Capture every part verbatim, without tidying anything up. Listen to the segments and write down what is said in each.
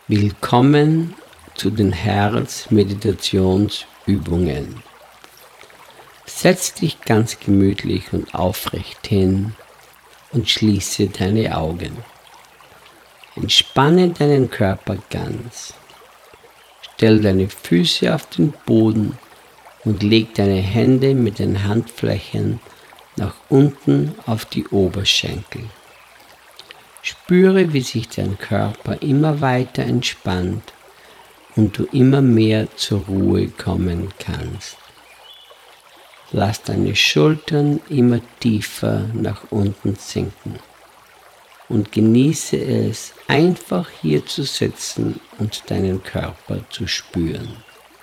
Willkommen zu den Herzmeditationsübungen. Setz dich ganz gemütlich und aufrecht hin und schließe deine Augen. Entspanne deinen Körper ganz. Stell deine Füße auf den Boden und leg deine Hände mit den Handflächen nach unten auf die Oberschenkel. Spüre, wie sich dein Körper immer weiter entspannt und du immer mehr zur Ruhe kommen kannst. Lass deine Schultern immer tiefer nach unten sinken und genieße es, einfach hier zu sitzen und deinen Körper zu spüren.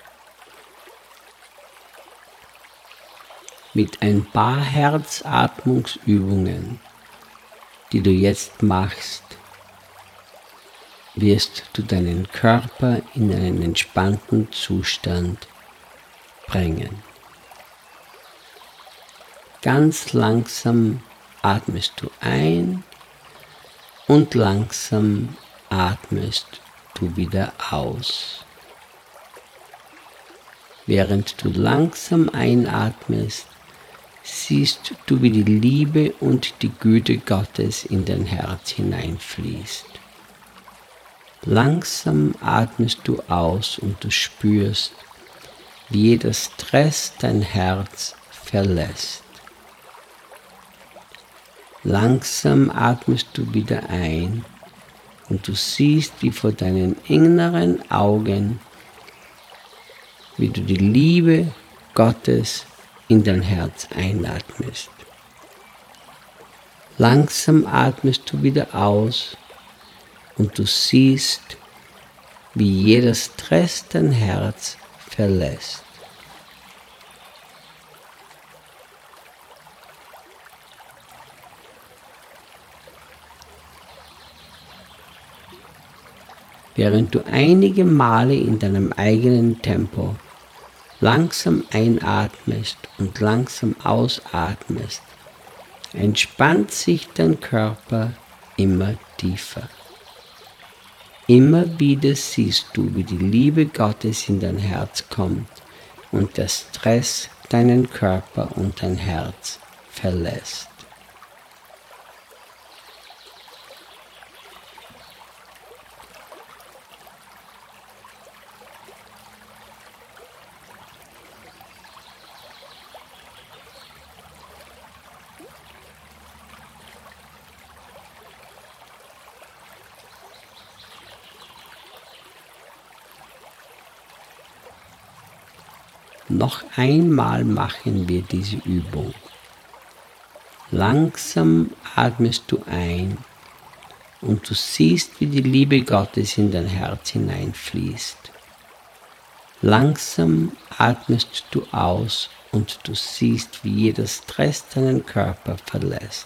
Mit ein paar Herzatmungsübungen, die du jetzt machst, wirst du deinen Körper in einen entspannten Zustand bringen. Ganz langsam atmest du ein und langsam atmest du wieder aus. Während du langsam einatmest, siehst du, wie die Liebe und die Güte Gottes in dein Herz hineinfließt. Langsam atmest du aus und du spürst, wie jeder Stress dein Herz verlässt. Langsam atmest du wieder ein und du siehst, wie vor deinen inneren Augen, wie du die Liebe Gottes in dein Herz einatmest. Langsam atmest du wieder aus und du siehst, wie jeder Stress dein Herz verlässt. Während du einige Male in deinem eigenen Tempo langsam einatmest und langsam ausatmest, entspannt sich dein Körper immer tiefer. Immer wieder siehst du, wie die Liebe Gottes in dein Herz kommt und der Stress deinen Körper und dein Herz verlässt. Noch einmal machen wir diese Übung. Langsam atmest du ein und du siehst, wie die Liebe Gottes in dein Herz hineinfließt. Langsam atmest du aus und du siehst, wie jeder Stress deinen Körper verlässt.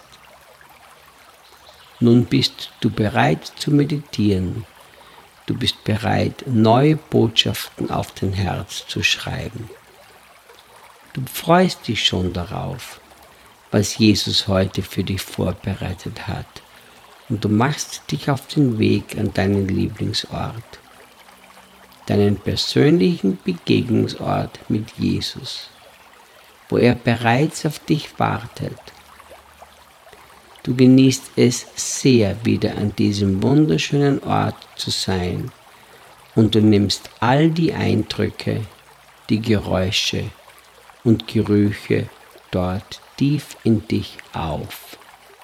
Nun bist du bereit zu meditieren. Du bist bereit, neue Botschaften auf dein Herz zu schreiben. Du freust dich schon darauf, was Jesus heute für dich vorbereitet hat, und du machst dich auf den Weg an deinen Lieblingsort, deinen persönlichen Begegnungsort mit Jesus, wo er bereits auf dich wartet. Du genießt es sehr, wieder an diesem wunderschönen Ort zu sein, und du nimmst all die Eindrücke, die Geräusche und Gerüche dort tief in dich auf.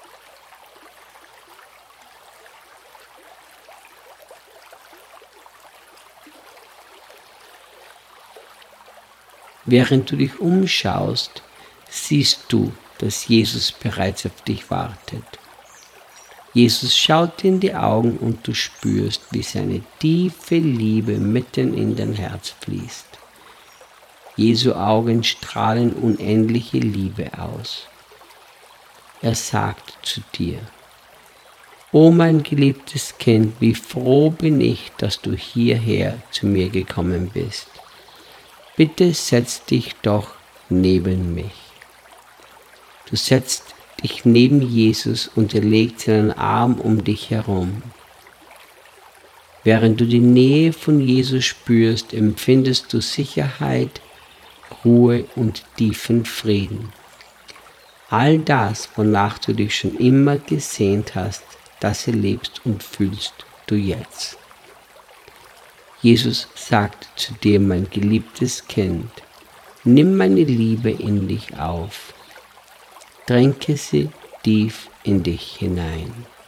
Während du dich umschaust, siehst du, dass Jesus bereits auf dich wartet. Jesus schaut dir in die Augen und du spürst, wie seine tiefe Liebe mitten in dein Herz fließt. Jesu Augen strahlen unendliche Liebe aus. Er sagt zu dir: O mein geliebtes Kind, wie froh bin ich, dass du hierher zu mir gekommen bist. Bitte setz dich doch neben mich. Du setzt dich neben Jesus und er legt seinen Arm um dich herum. Während du die Nähe von Jesus spürst, empfindest du Sicherheit, Ruhe und tiefen Frieden. All das, wonach du dich schon immer gesehnt hast, das erlebst und fühlst du jetzt. Jesus sagt zu dir, mein geliebtes Kind, nimm meine Liebe in dich auf, tränke sie tief in dich hinein.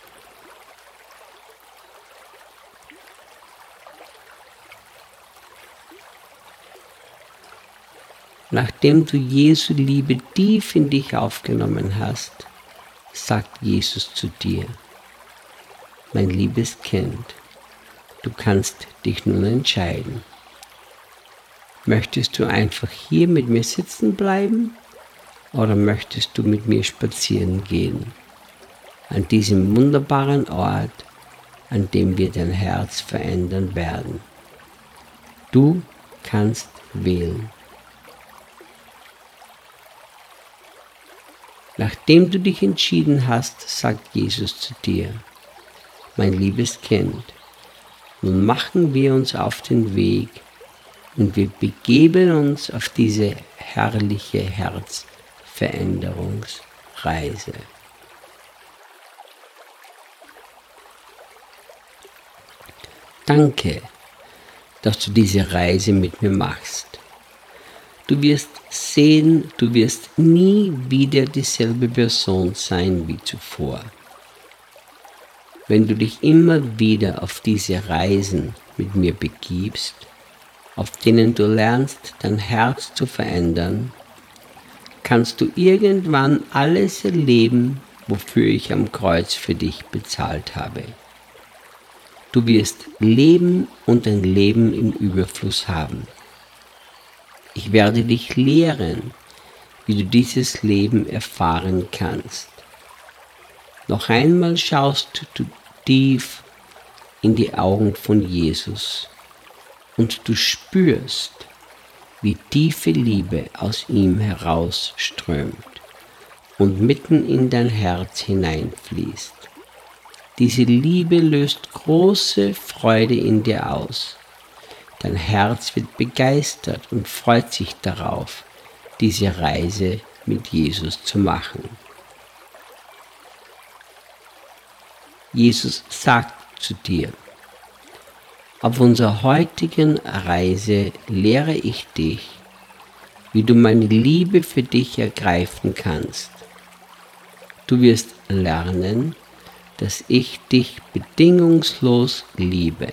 Nachdem du Jesu Liebe tief in dich aufgenommen hast, sagt Jesus zu dir, mein liebes Kind, du kannst dich nun entscheiden. Möchtest du einfach hier mit mir sitzen bleiben oder möchtest du mit mir spazieren gehen? An diesem wunderbaren Ort, an dem wir dein Herz verändern werden. Du kannst wählen. Nachdem du dich entschieden hast, sagt Jesus zu dir, mein liebes Kind, nun machen wir uns auf den Weg und wir begeben uns auf diese herrliche Herzveränderungsreise. Danke, dass du diese Reise mit mir machst. Du wirst sehen, du wirst nie wieder dieselbe Person sein wie zuvor. Wenn du dich immer wieder auf diese Reisen mit mir begibst, auf denen du lernst, dein Herz zu verändern, kannst du irgendwann alles erleben, wofür ich am Kreuz für dich bezahlt habe. Du wirst leben und ein Leben im Überfluss haben. Ich werde dich lehren, wie du dieses Leben erfahren kannst. Noch einmal schaust du tief in die Augen von Jesus und du spürst, wie tiefe Liebe aus ihm herausströmt und mitten in dein Herz hineinfließt. Diese Liebe löst große Freude in dir aus. Dein Herz wird begeistert und freut sich darauf, diese Reise mit Jesus zu machen. Jesus sagt zu dir, auf unserer heutigen Reise lehre ich dich, wie du meine Liebe für dich ergreifen kannst. Du wirst lernen, dass ich dich bedingungslos liebe.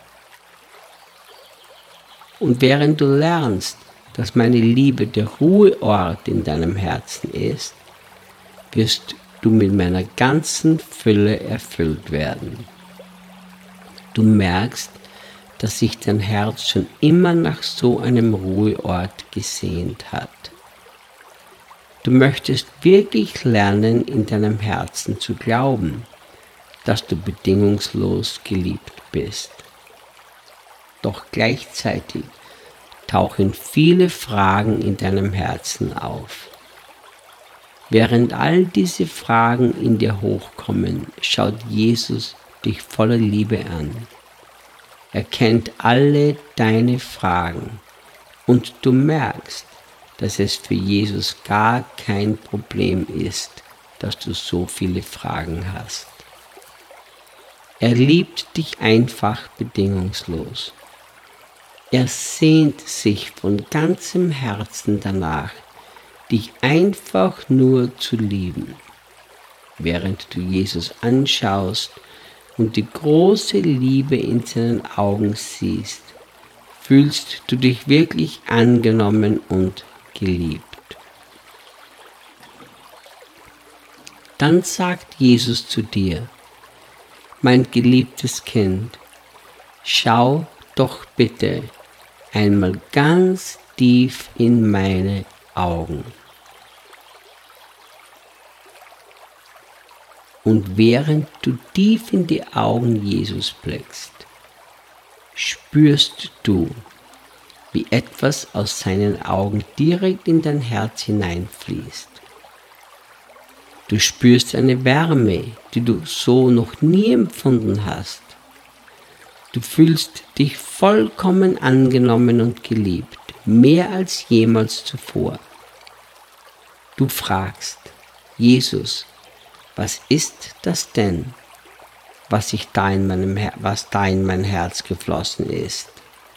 Und während du lernst, dass meine Liebe der Ruheort in deinem Herzen ist, wirst du mit meiner ganzen Fülle erfüllt werden. Du merkst, dass sich dein Herz schon immer nach so einem Ruheort gesehnt hat. Du möchtest wirklich lernen, in deinem Herzen zu glauben, dass du bedingungslos geliebt bist. Doch gleichzeitig tauchen viele Fragen in deinem Herzen auf. Während all diese Fragen in dir hochkommen, schaut Jesus dich voller Liebe an. Er kennt alle deine Fragen und du merkst, dass es für Jesus gar kein Problem ist, dass du so viele Fragen hast. Er liebt dich einfach bedingungslos. Er sehnt sich von ganzem Herzen danach, dich einfach nur zu lieben. Während du Jesus anschaust und die große Liebe in seinen Augen siehst, fühlst du dich wirklich angenommen und geliebt. Dann sagt Jesus zu dir, mein geliebtes Kind, schau doch bitte einmal ganz tief in meine Augen. Und während du tief in die Augen Jesus blickst, spürst du, wie etwas aus seinen Augen direkt in dein Herz hineinfließt. Du spürst eine Wärme, die du so noch nie empfunden hast. Du fühlst dich vollkommen angenommen und geliebt, mehr als jemals zuvor. Du fragst, Jesus, was ist das denn, was, ich da in meinem Her- was da in mein Herz geflossen ist?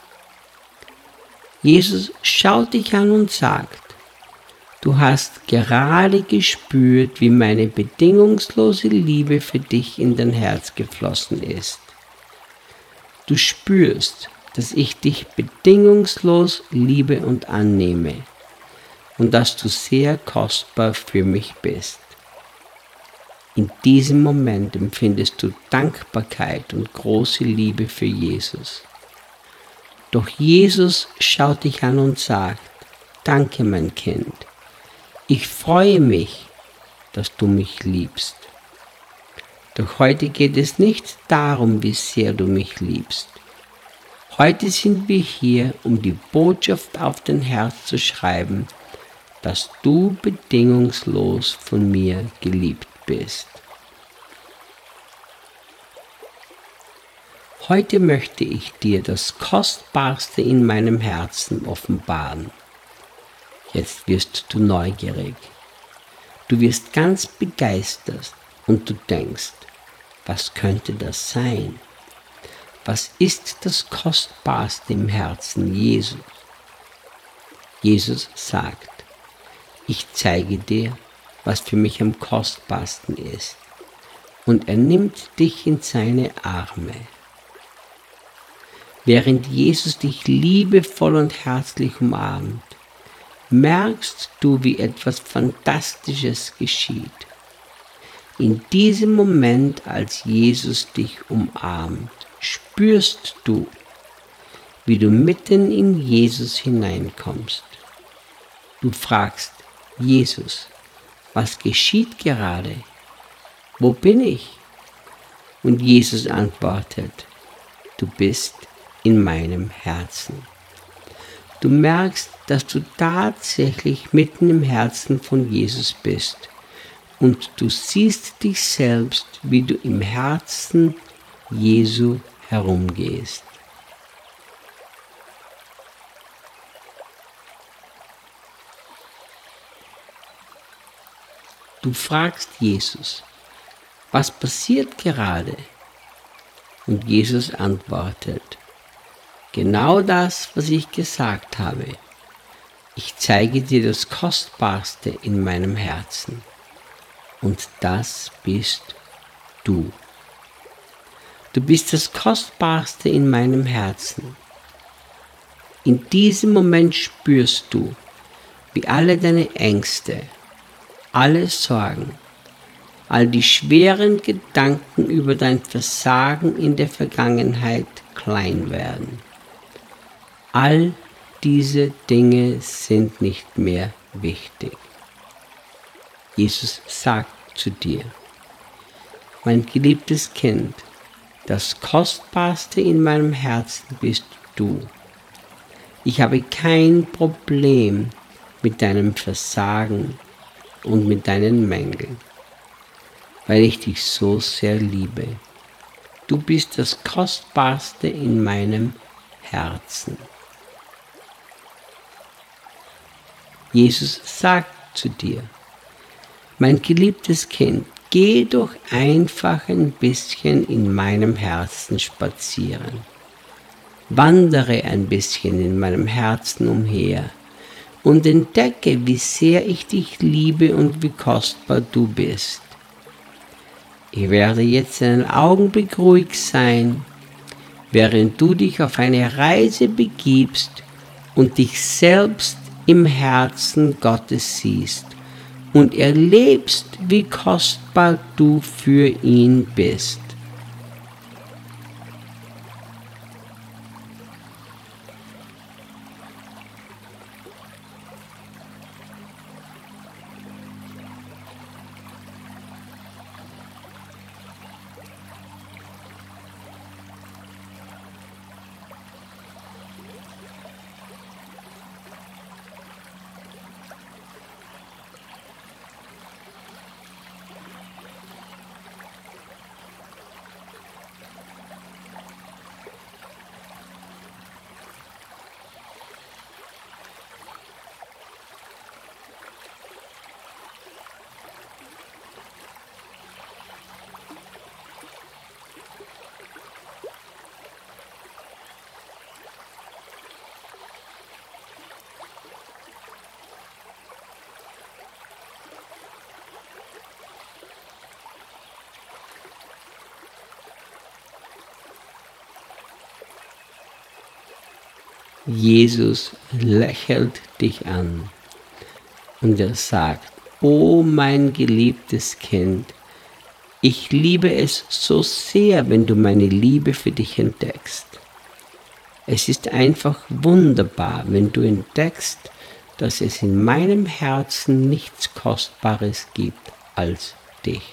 Jesus schaut dich an und sagt, du hast gerade gespürt, wie meine bedingungslose Liebe für dich in dein Herz geflossen ist. Du spürst, dass ich dich bedingungslos liebe und annehme und dass du sehr kostbar für mich bist. In diesem Moment empfindest du Dankbarkeit und große Liebe für Jesus. Doch Jesus schaut dich an und sagt, danke mein Kind, ich freue mich, dass du mich liebst. Doch heute geht es nicht darum, wie sehr du mich liebst. Heute sind wir hier, um die Botschaft auf dein Herz zu schreiben, dass du bedingungslos von mir geliebt bist. Heute möchte ich dir das Kostbarste in meinem Herzen offenbaren. Jetzt wirst du neugierig. Du wirst ganz begeistert und du denkst, was könnte das sein? Was ist das Kostbarste im Herzen Jesus? Jesus sagt, ich zeige dir, was für mich am kostbarsten ist. Und er nimmt dich in seine Arme. Während Jesus dich liebevoll und herzlich umarmt, merkst du, wie etwas Fantastisches geschieht. In diesem Moment, als Jesus dich umarmt, spürst du, wie du mitten in Jesus hineinkommst. Du fragst, Jesus, was geschieht gerade? Wo bin ich? Und Jesus antwortet, du bist in meinem Herzen. Du merkst, dass du tatsächlich mitten im Herzen von Jesus bist und du siehst dich selbst, wie du im Herzen Jesu herumgehst. Du fragst Jesus, was passiert gerade? Und Jesus antwortet, genau das, was ich gesagt habe. Ich zeige dir das Kostbarste in meinem Herzen. Und das bist du. Du bist das Kostbarste in meinem Herzen. In diesem Moment spürst du, wie alle deine Ängste, alle Sorgen, all die schweren Gedanken über dein Versagen in der Vergangenheit klein werden. All diese Dinge sind nicht mehr wichtig. Jesus sagt zu dir, mein geliebtes Kind, das Kostbarste in meinem Herzen bist du. Ich habe kein Problem mit deinem Versagen und mit deinen Mängeln, weil ich dich so sehr liebe. Du bist das Kostbarste in meinem Herzen. Jesus sagt zu dir, mein geliebtes Kind, geh doch einfach ein bisschen in meinem Herzen spazieren. Wandere ein bisschen in meinem Herzen umher und entdecke, wie sehr ich dich liebe und wie kostbar du bist. Ich werde jetzt einen Augenblick ruhig sein, während du dich auf eine Reise begibst und dich selbst im Herzen Gottes siehst und erlebst, wie kostbar du für ihn bist. Jesus lächelt dich an und er sagt: Oh mein geliebtes Kind, ich liebe es so sehr, wenn du meine Liebe für dich entdeckst. Es ist einfach wunderbar, wenn du entdeckst, dass es in meinem Herzen nichts Kostbares gibt als dich.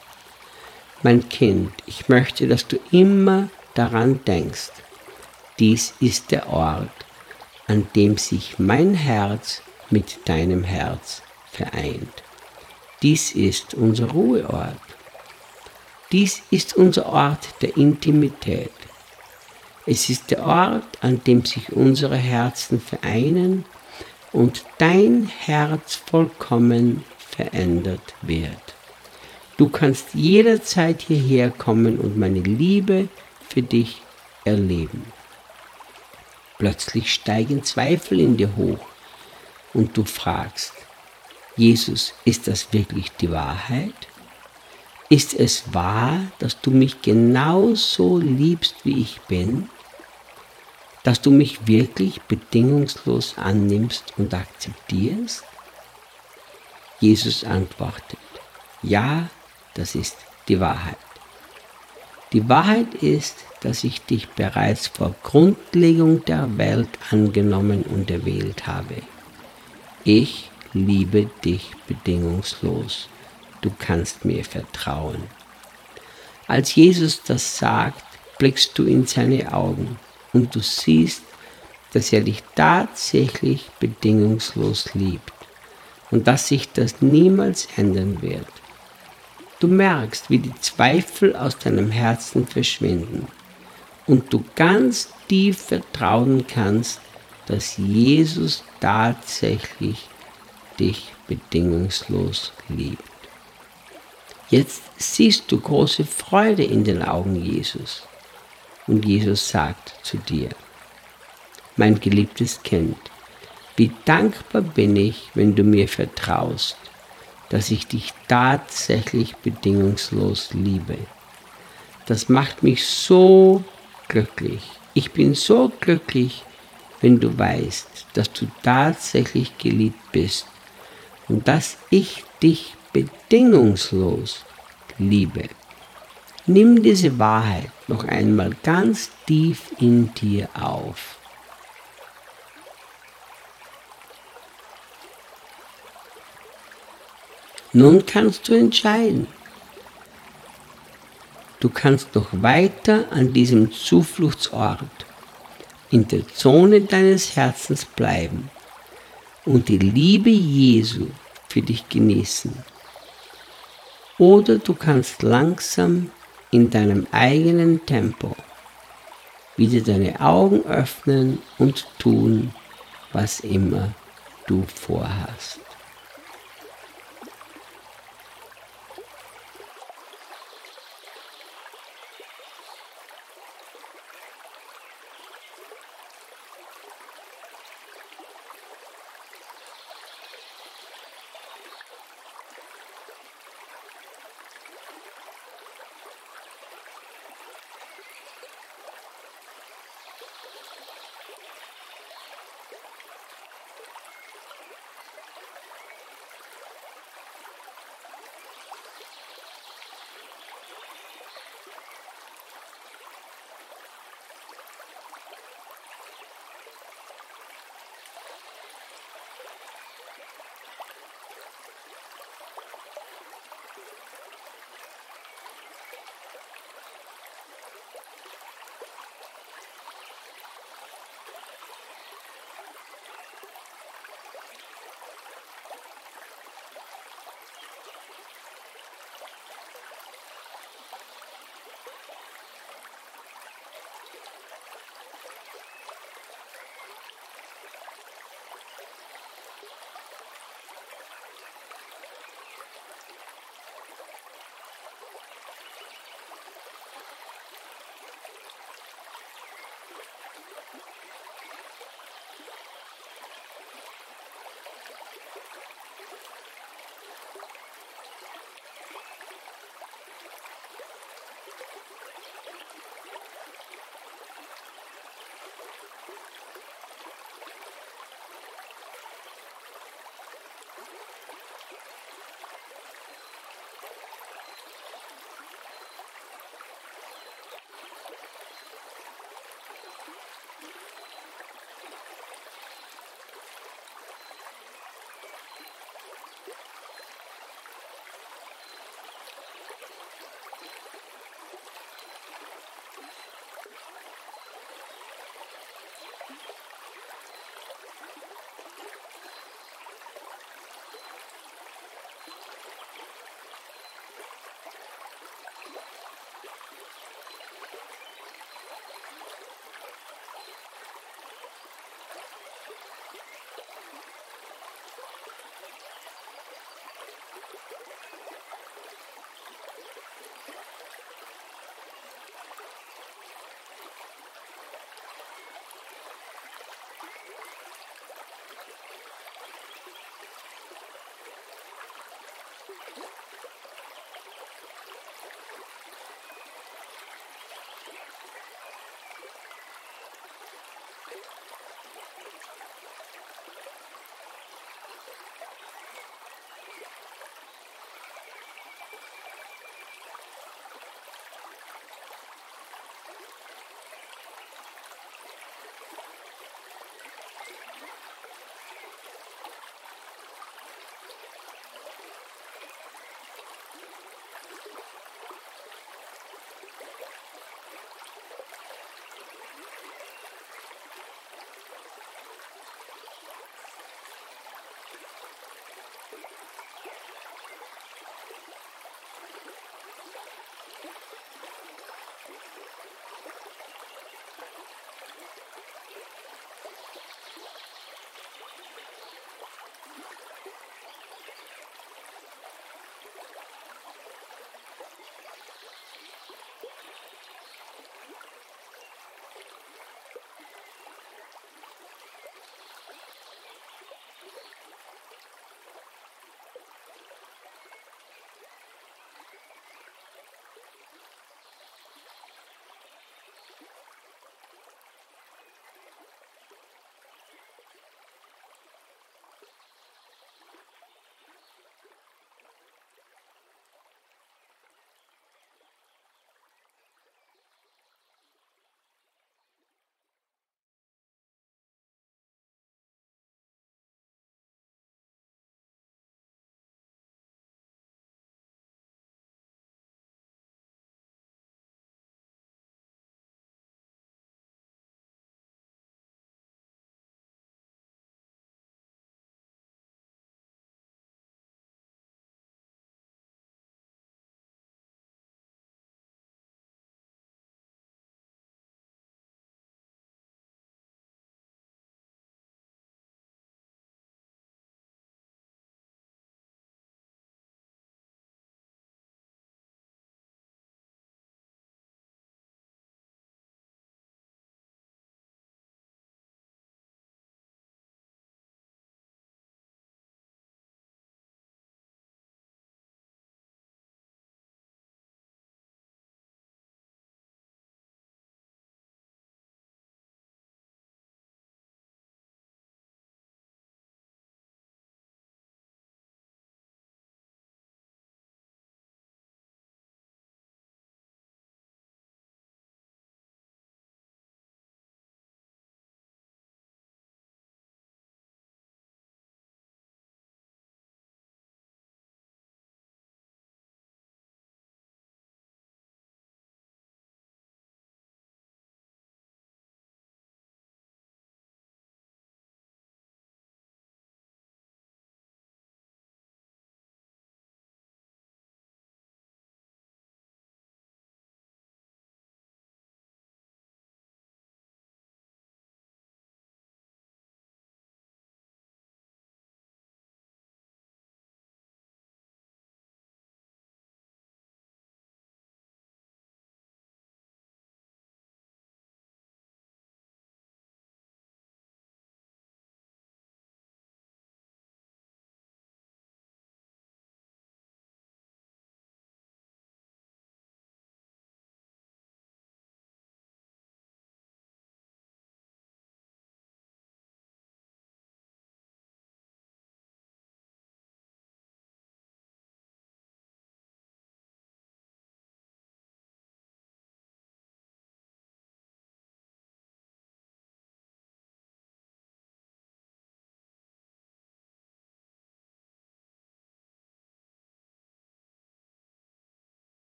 Mein Kind, ich möchte, dass du immer daran denkst, dies ist der Ort, an dem sich mein Herz mit deinem Herz vereint. Dies ist unser Ruheort. Dies ist unser Ort der Intimität. Es ist der Ort, an dem sich unsere Herzen vereinen und dein Herz vollkommen verändert wird. Du kannst jederzeit hierher kommen und meine Liebe für dich erleben. Plötzlich steigen Zweifel in dir hoch und du fragst: Jesus, ist das wirklich die Wahrheit? Ist es wahr, dass du mich genauso liebst, wie ich bin? Dass du mich wirklich bedingungslos annimmst und akzeptierst? Jesus antwortet: Ja, das ist die Wahrheit. Die Wahrheit ist, dass ich dich bereits vor Grundlegung der Welt angenommen und erwählt habe. Ich liebe dich bedingungslos. Du kannst mir vertrauen. Als Jesus das sagt, blickst du in seine Augen und du siehst, dass er dich tatsächlich bedingungslos liebt und dass sich das niemals ändern wird. Du merkst, wie die Zweifel aus deinem Herzen verschwinden und du ganz tief vertrauen kannst, dass Jesus tatsächlich dich bedingungslos liebt. Jetzt siehst du große Freude in den Augen Jesus und Jesus sagt zu dir: Mein geliebtes Kind, wie dankbar bin ich, wenn du mir vertraust, dass ich dich tatsächlich bedingungslos liebe. Das macht mich so glücklich. Ich bin so glücklich, wenn du weißt, dass du tatsächlich geliebt bist und dass ich dich bedingungslos liebe. Nimm diese Wahrheit noch einmal ganz tief in dir auf. Nun kannst du entscheiden. Du kannst noch weiter an diesem Zufluchtsort in der Zone deines Herzens bleiben und die Liebe Jesu für dich genießen. Oder du kannst langsam in deinem eigenen Tempo wieder deine Augen öffnen und tun, was immer du vorhast.